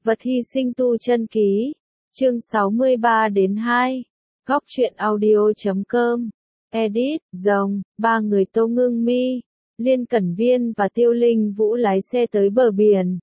Vật hy sinh tu chân ký. Chương 63-2. Góc truyện audio.com. Edit, Rồng, ba người Tô Ngưng Mi, Liên Cẩn Viên và Tiêu Linh Vũ lái xe tới bờ biển.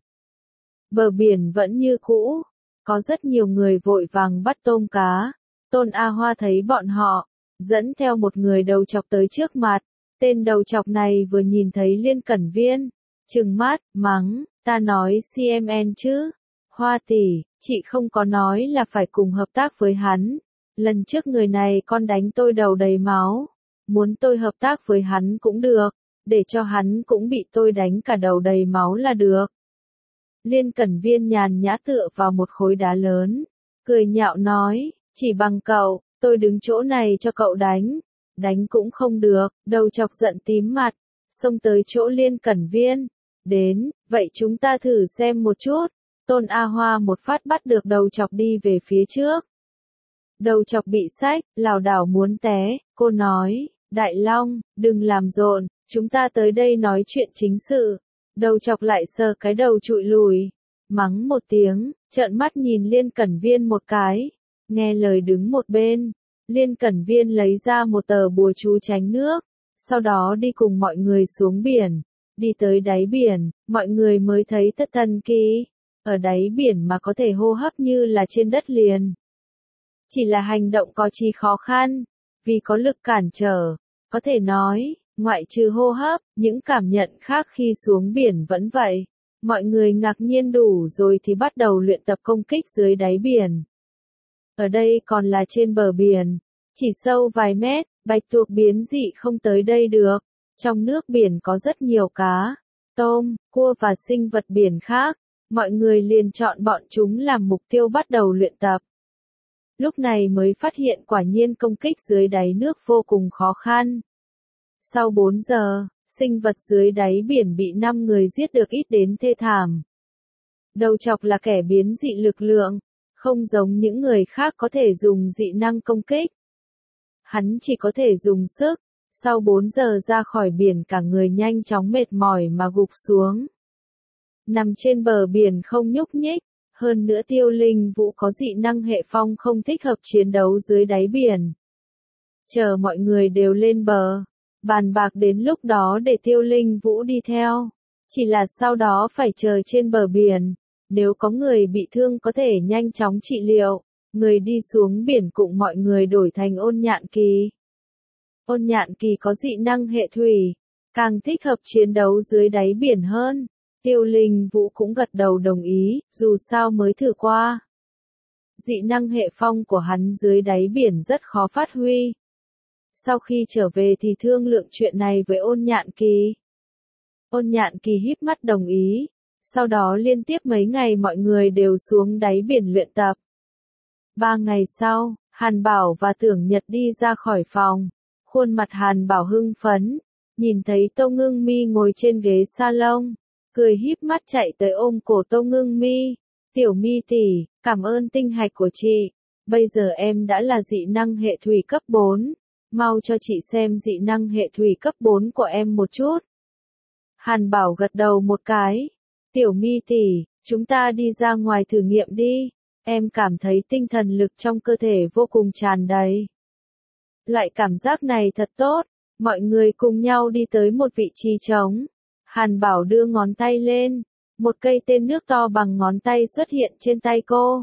Bờ biển vẫn như cũ, có rất nhiều người vội vàng bắt tôm cá. Tôn A Hoa thấy bọn họ, dẫn theo một người đầu chọc tới trước mặt. Tên đầu chọc này vừa nhìn thấy Liên Cẩn Viên, trừng mắt, mắng, ta nói CMN chứ. Hoa tỷ, chị không có nói là phải cùng hợp tác với hắn. Lần trước người này con đánh tôi đầu đầy máu. Muốn tôi hợp tác với hắn cũng được, để cho hắn cũng bị tôi đánh cả đầu đầy máu là được. Liên Cẩn Viên nhàn nhã tựa vào một khối đá lớn, cười nhạo nói, chỉ bằng cậu, tôi đứng chỗ này cho cậu đánh. Đánh cũng không được, đầu chọc giận tím mặt, xông tới chỗ Liên Cẩn Viên. Đến, vậy chúng ta thử xem một chút. Tôn A Hoa một phát bắt được đầu chọc đi về phía trước. Đầu chọc bị xách, lảo đảo muốn té, cô nói, Đại Long, đừng làm rộn, chúng ta tới đây nói chuyện chính sự. Đầu chọc lại sờ cái đầu trụi lùi, mắng một tiếng, trợn mắt nhìn Liên Cẩn Viên một cái, nghe lời đứng một bên. Liên Cẩn Viên lấy ra một tờ bùa chú tránh nước, sau đó đi cùng mọi người xuống biển. Đi tới đáy biển, mọi người mới thấy thật thần kỳ. Ở đáy biển mà có thể hô hấp như là trên đất liền. Chỉ là hành động có chi khó khăn, vì có lực cản trở. Có thể nói, ngoại trừ hô hấp, những cảm nhận khác khi xuống biển vẫn vậy. Mọi người ngạc nhiên đủ rồi thì bắt đầu luyện tập công kích dưới đáy biển. Ở đây còn là trên bờ biển, chỉ sâu vài mét, bạch tuộc biến dị không tới đây được. Trong nước biển có rất nhiều cá, tôm, cua và sinh vật biển khác. Mọi người liền chọn bọn chúng làm mục tiêu bắt đầu luyện tập. Lúc này mới phát hiện quả nhiên công kích dưới đáy nước vô cùng khó khăn. Sau 4 giờ, sinh vật dưới đáy biển bị 5 người giết được ít đến thê thảm. Đầu chọc là kẻ biến dị lực lượng, không giống những người khác có thể dùng dị năng công kích. Hắn chỉ có thể dùng sức, sau 4 giờ ra khỏi biển cả người nhanh chóng mệt mỏi mà gục xuống. Nằm trên bờ biển không nhúc nhích, hơn nữa Tiêu Linh Vũ có dị năng hệ phong không thích hợp chiến đấu dưới đáy biển. Chờ mọi người đều lên bờ, bàn bạc đến lúc đó để Tiêu Linh Vũ đi theo. Chỉ là sau đó phải chờ trên bờ biển, nếu có người bị thương có thể nhanh chóng trị liệu. Người đi xuống biển cùng mọi người đổi thành Ôn Nhạn Kỳ. Ôn Nhạn Kỳ có dị năng hệ thủy, càng thích hợp chiến đấu dưới đáy biển hơn. Tiêu Linh Vũ cũng gật đầu đồng ý, dù sao mới thử qua. Dị năng hệ phong của hắn dưới đáy biển rất khó phát huy. Sau khi trở về thì thương lượng chuyện này với Ôn Nhạn Kỳ. Ôn Nhạn Kỳ híp mắt đồng ý. Sau đó liên tiếp mấy ngày mọi người đều xuống đáy biển luyện tập. 3 ngày sau, Hàn Bảo và Tưởng Nhật đi ra khỏi phòng. Khuôn mặt Hàn Bảo hưng phấn, nhìn thấy Tô Ngưng Mi ngồi trên ghế salon, cười híp mắt chạy tới ôm cổ Tô Ngưng Mi. Tiểu Mi tỷ, cảm ơn tinh hạch của chị. Bây giờ em đã là dị năng hệ thủy cấp 4. Mau cho chị xem dị năng hệ thủy cấp 4 của em một chút. Hàn Bảo gật đầu một cái. Tiểu Mi tỷ, chúng ta đi ra ngoài thử nghiệm đi. Em cảm thấy tinh thần lực trong cơ thể vô cùng tràn đầy. Loại cảm giác này thật tốt. Mọi người cùng nhau đi tới một vị trí trống. Hàn Bảo đưa ngón tay lên. Một cây tên nước to bằng ngón tay xuất hiện trên tay cô.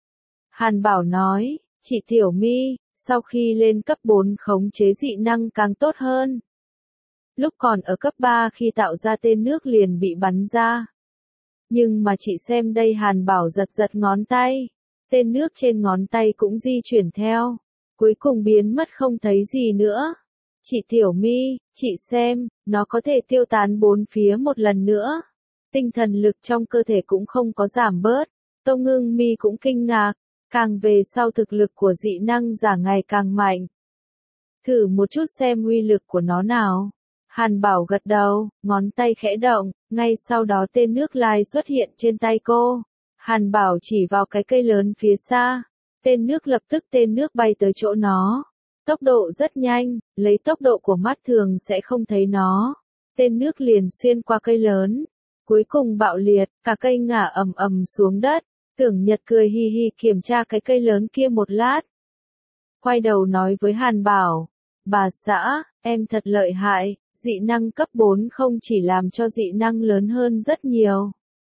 Hàn Bảo nói, chị Tiểu Mi, sau khi lên cấp 4 khống chế dị năng càng tốt hơn. Lúc còn ở cấp 3 khi tạo ra tên nước liền bị bắn ra. Nhưng mà chị xem đây, Hàn Bảo giật giật ngón tay. Tên nước trên ngón tay cũng di chuyển theo. Cuối cùng biến mất không thấy gì nữa. Chị Tiểu Mi, chị xem, nó có thể tiêu tán bốn phía một lần nữa. Tinh thần lực trong cơ thể cũng không có giảm bớt. Tô Ngưng Mi cũng kinh ngạc. Càng về sau thực lực của dị năng giả ngày càng mạnh. Thử một chút xem uy lực của nó nào. Hàn Bảo gật đầu, ngón tay khẽ động, ngay sau đó tên nước lai xuất hiện trên tay cô. Hàn Bảo chỉ vào cái cây lớn phía xa. Tên nước lập tức tên nước bay tới chỗ nó. Tốc độ rất nhanh, lấy tốc độ của mắt thường sẽ không thấy nó. Tên nước liền xuyên qua cây lớn. Cuối cùng bạo liệt, cả cây ngả ầm ầm xuống đất. Tưởng Nhật cười hi hi kiểm tra cái cây lớn kia một lát. Quay đầu nói với Hàn Bảo, bà xã, em thật lợi hại, dị năng cấp 4 không chỉ làm cho dị năng lớn hơn rất nhiều.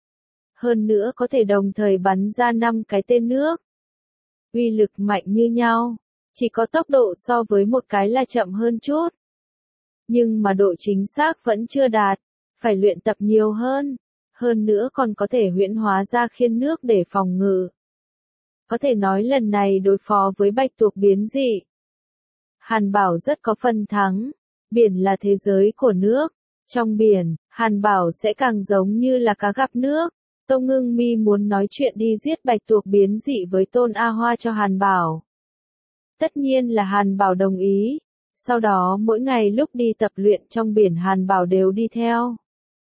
Hơn nữa có thể đồng thời bắn ra 5 cái tên nước. Uy lực mạnh như nhau, chỉ có tốc độ so với một cái là chậm hơn chút. Nhưng mà độ chính xác vẫn chưa đạt, phải luyện tập nhiều hơn. Hơn nữa còn có thể huyễn hóa ra khiên nước để phòng ngự. Có thể nói lần này đối phó với bạch tuộc biến dị. Hàn Bảo rất có phần thắng. Biển là thế giới của nước. Trong biển, Hàn Bảo sẽ càng giống như là cá gặp nước. Tô Ngưng Mi muốn nói chuyện đi giết bạch tuộc biến dị với Tôn A Hoa cho Hàn Bảo. Tất nhiên là Hàn Bảo đồng ý. Sau đó mỗi ngày lúc đi tập luyện trong biển Hàn Bảo đều đi theo.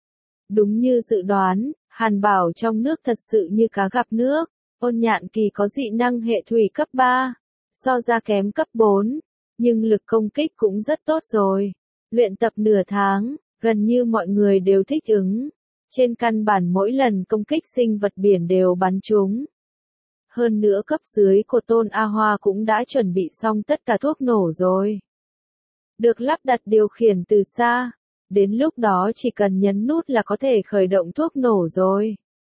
Đúng như dự đoán, Hàn Bảo trong nước thật sự như cá gặp nước. Ôn Nhạn Kỳ có dị năng hệ thủy cấp 3, so ra kém cấp 4, nhưng lực công kích cũng rất tốt rồi. Luyện tập nửa tháng, gần như mọi người đều thích ứng. Trên căn bản mỗi lần công kích sinh vật biển đều bắn trúng. Hơn nữa cấp dưới của Tôn A Hoa cũng đã chuẩn bị xong tất cả thuốc nổ rồi. Được lắp đặt điều khiển từ xa. Đến lúc đó chỉ cần nhấn nút là có thể khởi động thuốc nổ rồi.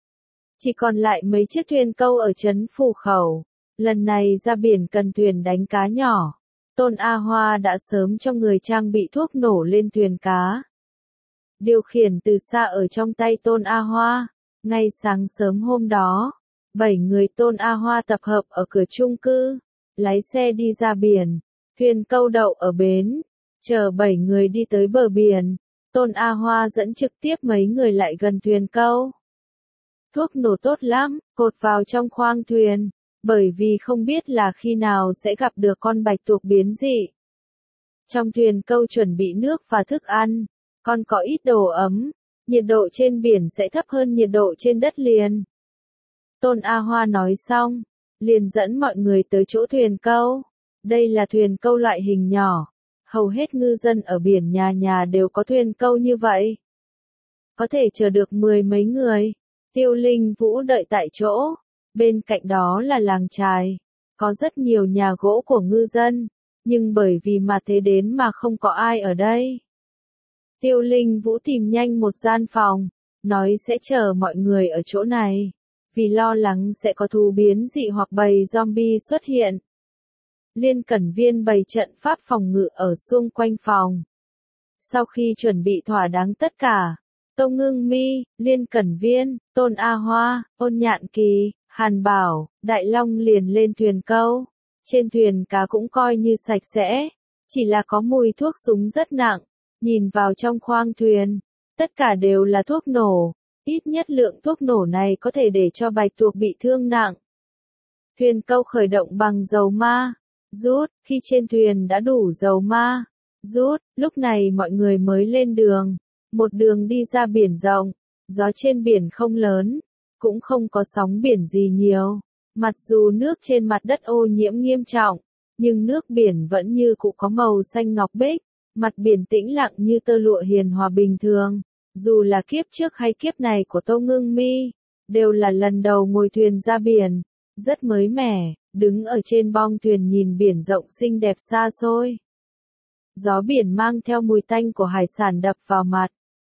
Chỉ còn lại mấy chiếc thuyền câu ở trấn Phù Khẩu. Lần này ra biển cần thuyền đánh cá nhỏ. Tôn A Hoa đã sớm cho người trang bị thuốc nổ lên thuyền cá. Điều khiển từ xa ở trong tay Tôn A Hoa. Ngay sáng sớm hôm đó, 7 người Tôn A Hoa tập hợp ở cửa chung cư. Lái xe đi ra biển. Thuyền câu đậu ở bến. Chờ 7 người đi tới bờ biển. Tôn A Hoa dẫn trực tiếp mấy người lại gần thuyền câu. Thuốc nổ tốt lắm, cột vào trong khoang thuyền, bởi vì không biết là khi nào sẽ gặp được con bạch tuộc biến dị. Trong thuyền câu chuẩn bị nước và thức ăn, còn có ít đồ ấm, nhiệt độ trên biển sẽ thấp hơn nhiệt độ trên đất liền. Tôn A Hoa nói xong, liền dẫn mọi người tới chỗ thuyền câu. Đây là thuyền câu loại hình nhỏ. Hầu hết ngư dân ở biển nhà nhà đều có thuyền câu như vậy. Có thể chở được 10 mấy người. Tiêu Linh Vũ đợi tại chỗ. Bên cạnh đó là làng chài. Có rất nhiều nhà gỗ của ngư dân. Nhưng bởi vì mà thế đến mà không có ai ở đây. Tiêu Linh Vũ tìm nhanh một gian phòng. Nói sẽ chờ mọi người ở chỗ này. Vì lo lắng sẽ có thú biến dị hoặc bầy zombie xuất hiện. Liên Cẩn Viên bày trận pháp phòng ngự ở xung quanh phòng. Sau khi chuẩn bị thỏa đáng tất cả, Tô Ngưng Mi, Liên Cẩn Viên, Tôn A Hoa, Ôn Nhạn Kỳ, Hàn Bảo, Đại Long liền lên thuyền câu. Trên thuyền cá cũng coi như sạch sẽ, chỉ là có mùi thuốc súng rất nặng. Nhìn vào trong khoang thuyền, tất cả đều là thuốc nổ. Ít nhất lượng thuốc nổ này có thể để cho bạch tuộc bị thương nặng. Thuyền câu khởi động bằng dầu ma. Rút, khi trên thuyền đã đủ dầu ma. Rút, lúc này mọi người mới lên đường. Một đường đi ra biển rộng. Gió trên biển không lớn. Cũng không có sóng biển gì nhiều. Mặc dù nước trên mặt đất ô nhiễm nghiêm trọng. Nhưng nước biển vẫn như cũ có màu xanh ngọc bích. Mặt biển tĩnh lặng như tơ lụa hiền hòa bình thường. Dù là kiếp trước hay kiếp này của Tô Ngưng Mi. Đều là lần đầu ngồi thuyền ra biển. Rất mới mẻ. Đứng ở trên bong thuyền nhìn biển rộng xinh đẹp xa xôi. Gió biển mang theo mùi tanh của hải sản đập vào mặt.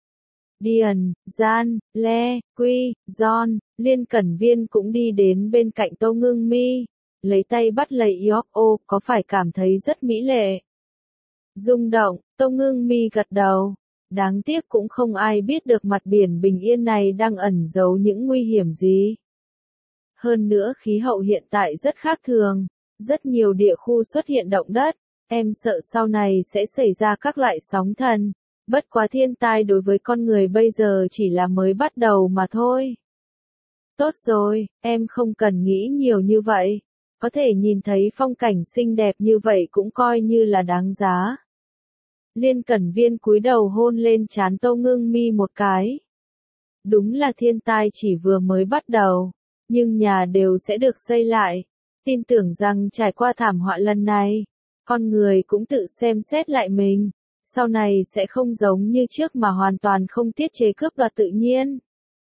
Điền, Gian, Le, Quy, John, Liên Cẩn Viên cũng đi đến bên cạnh Tô Ngưng Mi. Lấy tay bắt lấy Yoko, có phải cảm thấy rất mỹ lệ? Rung động, Tô Ngưng Mi gật đầu. Đáng tiếc cũng không ai biết được mặt biển bình yên này đang ẩn giấu những nguy hiểm gì. Hơn nữa khí hậu hiện tại rất khác thường, rất nhiều địa khu xuất hiện động đất, em sợ sau này sẽ xảy ra các loại sóng thần, bất quá thiên tai đối với con người bây giờ chỉ là mới bắt đầu mà thôi. Tốt rồi, em không cần nghĩ nhiều như vậy, có thể nhìn thấy phong cảnh xinh đẹp như vậy cũng coi như là đáng giá. Liên Cẩn Viên cúi đầu hôn lên trán Tô Ngưng Mi một cái. Đúng là thiên tai chỉ vừa mới bắt đầu. Nhưng nhà đều sẽ được xây lại. Tin tưởng rằng trải qua thảm họa lần này, con người cũng tự xem xét lại mình. Sau này sẽ không giống như trước mà hoàn toàn không tiết chế cướp đoạt tự nhiên.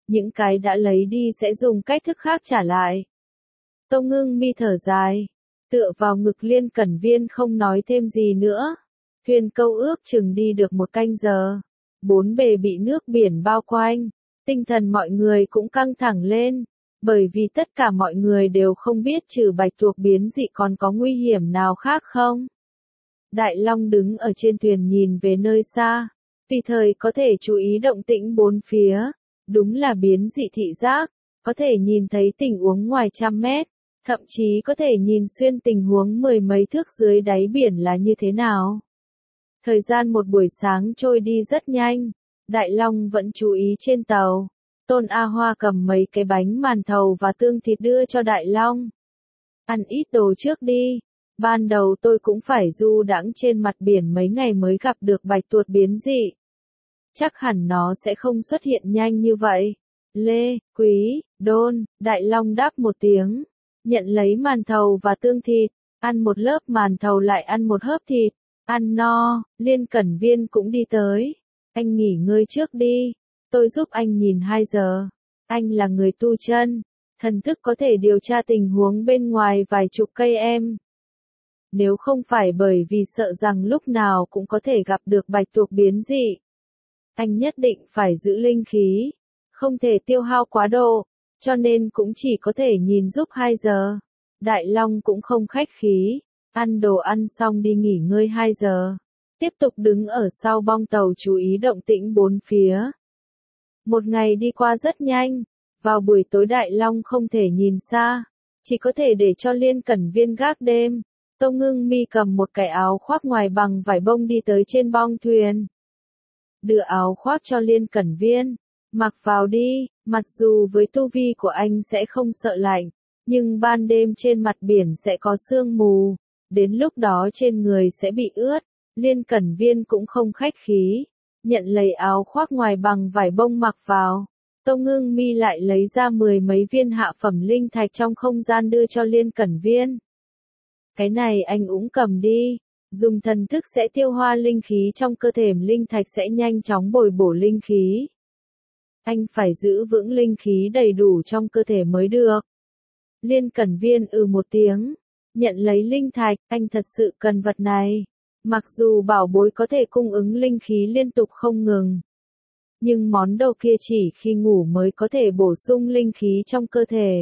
những cái đã lấy đi sẽ dùng cách thức khác trả lại. Tâu Ngưng Mi thở dài, tựa vào ngực Liên Cẩn Viên không nói thêm gì nữa. Thuyền câu ước chừng đi được 1 canh giờ. 4 bề bị nước biển bao quanh, tinh thần mọi người cũng căng thẳng lên, bởi vì tất cả mọi người đều không biết trừ bạch tuộc biến dị còn có nguy hiểm nào khác không. Đại Long đứng ở trên thuyền nhìn về nơi xa, tùy thời có thể chú ý động tĩnh bốn phía, đúng là biến dị thị giác, có thể nhìn thấy tình huống ngoài 100 mét, thậm chí có thể nhìn xuyên tình huống 10 mấy thước dưới đáy biển là như thế nào. Thời gian một buổi sáng trôi đi rất nhanh, Đại Long vẫn chú ý trên tàu. Tôn A Hoa cầm mấy cái bánh màn thầu và tương thịt đưa cho Đại Long. Ăn ít đồ trước đi, ban đầu tôi cũng phải du đãng trên mặt biển mấy ngày mới gặp được bạch tuộc biến dị. Chắc hẳn nó sẽ không xuất hiện nhanh như vậy. Lê, Quý, Đôn, Đại Long đáp một tiếng, nhận lấy màn thầu và tương thịt, ăn một lớp màn thầu lại ăn một hớp thịt. Ăn no, Liên Cẩn Viên cũng đi tới. Anh nghỉ ngơi trước đi, tôi giúp anh nhìn 2 giờ. Anh là người tu chân, thần thức có thể điều tra tình huống bên ngoài vài chục cây em. Nếu không phải bởi vì sợ rằng lúc nào cũng có thể gặp được bạch tuộc biến dị, anh nhất định phải giữ linh khí, không thể tiêu hao quá độ, cho nên cũng chỉ có thể nhìn giúp 2 giờ. Đại Long cũng không khách khí. Ăn đồ ăn xong đi nghỉ ngơi 2 giờ. Tiếp tục đứng ở sau bong tàu chú ý động tĩnh bốn phía. Một ngày đi qua rất nhanh. Vào buổi tối Đại Long không thể nhìn xa. Chỉ có thể để cho Liên Cẩn Viên gác đêm. Tâu Ngưng Mi cầm một cái áo khoác ngoài bằng vải bông đi tới trên bong thuyền. Đưa áo khoác cho Liên Cẩn Viên. Mặc vào đi, mặc dù với tu vi của anh sẽ không sợ lạnh. Nhưng ban đêm trên mặt biển sẽ có sương mù. Đến lúc đó trên người sẽ bị ướt, Liên Cẩn Viên cũng không khách khí, nhận lấy áo khoác ngoài bằng vải bông mặc vào. Tâu Ngưng Mi lại lấy ra 10 mấy viên hạ phẩm linh thạch trong không gian đưa cho Liên Cẩn Viên. Cái này anh cũng cầm đi, dùng thần thức sẽ tiêu hoa linh khí trong cơ thể, linh thạch sẽ nhanh chóng bồi bổ linh khí. Anh phải giữ vững linh khí đầy đủ trong cơ thể mới được. Liên Cẩn Viên một tiếng. Nhận lấy linh thạch, anh thật sự cần vật này. Mặc dù bảo bối có thể cung ứng linh khí liên tục không ngừng, nhưng món đồ kia chỉ khi ngủ mới có thể bổ sung linh khí trong cơ thể.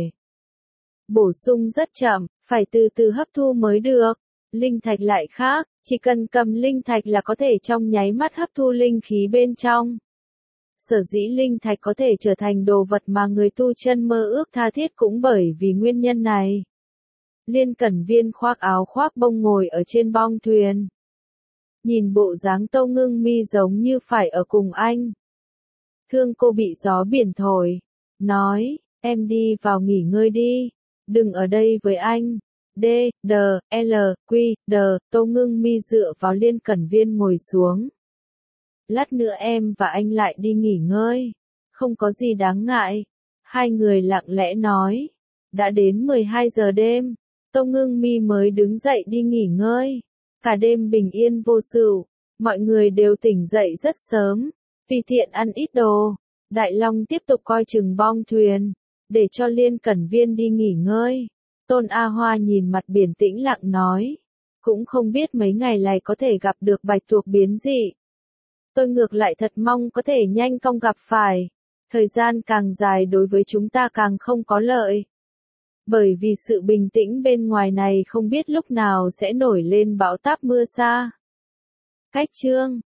Bổ sung rất chậm, phải từ từ hấp thu mới được. Linh thạch lại khác, chỉ cần cầm linh thạch là có thể trong nháy mắt hấp thu linh khí bên trong. Sở dĩ linh thạch có thể trở thành đồ vật mà người tu chân mơ ước tha thiết cũng bởi vì nguyên nhân này. Liên Cẩn Viên khoác áo khoác bông ngồi ở trên bong thuyền. Nhìn bộ dáng Tâu Ngưng Mi giống như phải ở cùng anh. Thương cô bị gió biển thổi. Nói, em đi vào nghỉ ngơi đi. Đừng ở đây với anh. D, D, L, Q, D, Tâu Ngưng Mi dựa vào Liên Cẩn Viên ngồi xuống. Lát nữa em và anh lại đi nghỉ ngơi. Không có gì đáng ngại. Hai người lặng lẽ nói. Đã đến 12 giờ đêm. Tâu Ngưng Mi mới đứng dậy đi nghỉ ngơi. Cả đêm bình yên vô sự, mọi người đều tỉnh dậy rất sớm, tùy tiện ăn ít đồ. Đại Long tiếp tục coi chừng bong thuyền, để cho Liên Cẩn Viên đi nghỉ ngơi. Tôn A Hoa nhìn mặt biển tĩnh lặng nói, cũng không biết mấy ngày này có thể gặp được bạch tuộc biến dị. Tôi ngược lại thật mong có thể nhanh cong gặp phải. Thời gian càng dài đối với chúng ta càng không có lợi. Bởi vì sự bình tĩnh bên ngoài này không biết lúc nào sẽ nổi lên bão táp mưa sa. Cách chương